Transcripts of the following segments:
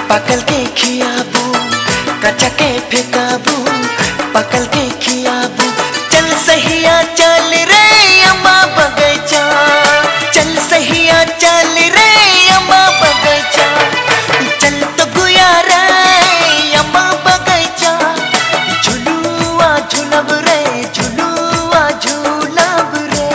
पकल के खियाबू कचा के फेंकाबू पकल के खियाबू चल सहिया चल रे अम्मा बगैचा चल सहिया चल रे अम्मा बगैचा चल तो गुया रे अम्मा बगैचा झुलुआ झुलब रे झुलुआ झुलब रे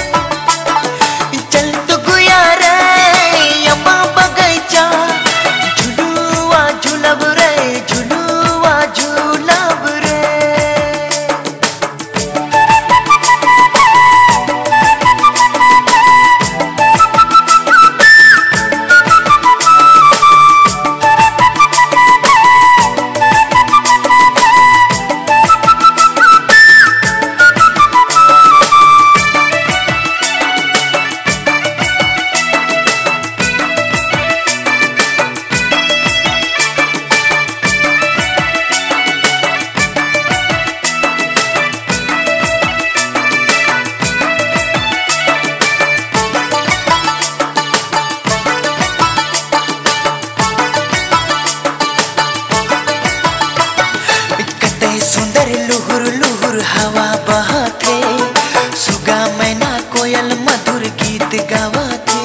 चल तो गुया रे अम्मा बगैचा झुलुआ झुलब रे झुलुआ झुलब रे। सुंदर लुहुर लुहुर हवा बहते सुगा मैना कोयल मधुर गीत गावते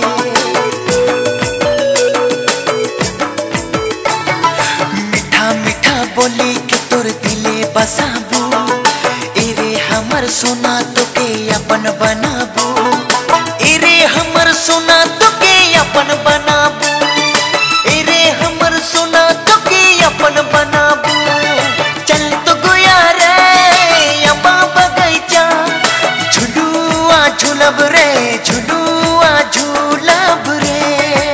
मीठा मीठा बोली के तोर दिले बसाबू एरे हमर सोना तो के अपन बनाबू एरे हमर सोना तो के अपन बनाबू एरे हमर सोना तो के अपन बनाबू चल तो गुया रे अम्मा बगैचा झुलुआ झुलब रे झुलुआ झुलब रे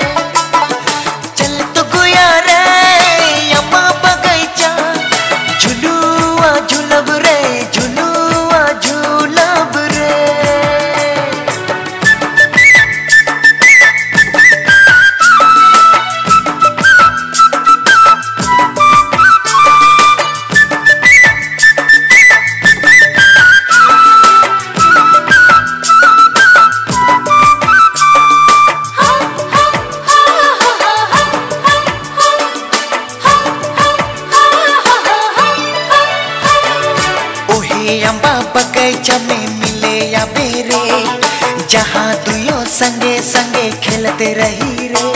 चल तो गुया रे अम्मा बगैचा झुलुआ झुलब रे झुलुआ झुलब रे। अम्बा बगैचा में मिले या बेरे जहाँ दुयो संगे संगे खेलते रही रे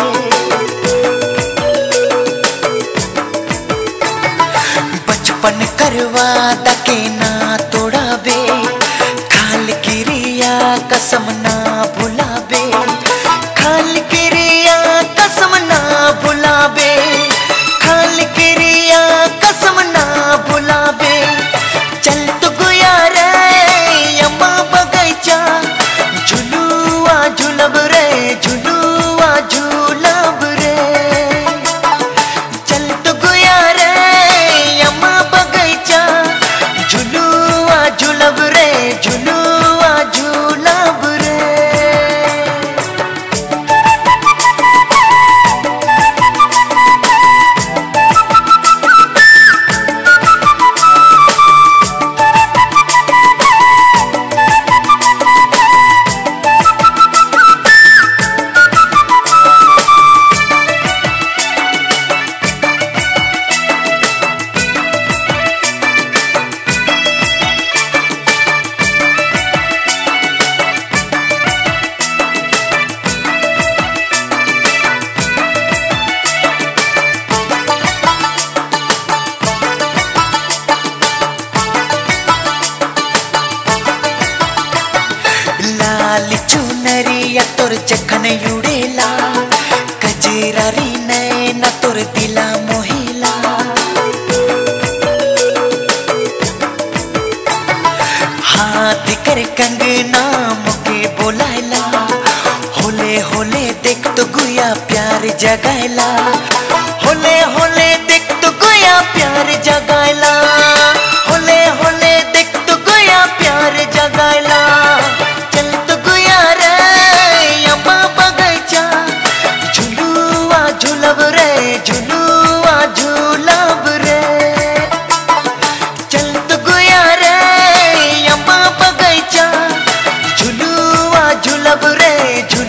बचपन करवा दके ना तोड़ाबे खाल किरिया कसम ना भुलाबे खाल किरिया कसम ना भुलाबे खाल किरिया कसम ना भुलाबे चल तो गुया रे अम्मा बगैचा झुलुआ झुलब रे झुलुआ झुलब रे चल तो गुया रे अम्मा बगैचा झुलुआ झुलब रे झुलुआ झुलब रे। लाल चुनरिया तोर जखन युड़ेला कजरारी नैन तोर दिला मोहिला हाथ कर कंगना मुके बोलायला होले होले देख तो गुया प्यार जगायला होले होले देख तो गुया प्यार जगायला होले होले देख तो गुया प्यार जगायला चल तो गुया रे अम्मा बगैचा झुलुआ झुलब रे झुलुआ झुलब रे चल तो गुया रे अम्मा बगैचा झुलुआ झुलब रे झुलुआ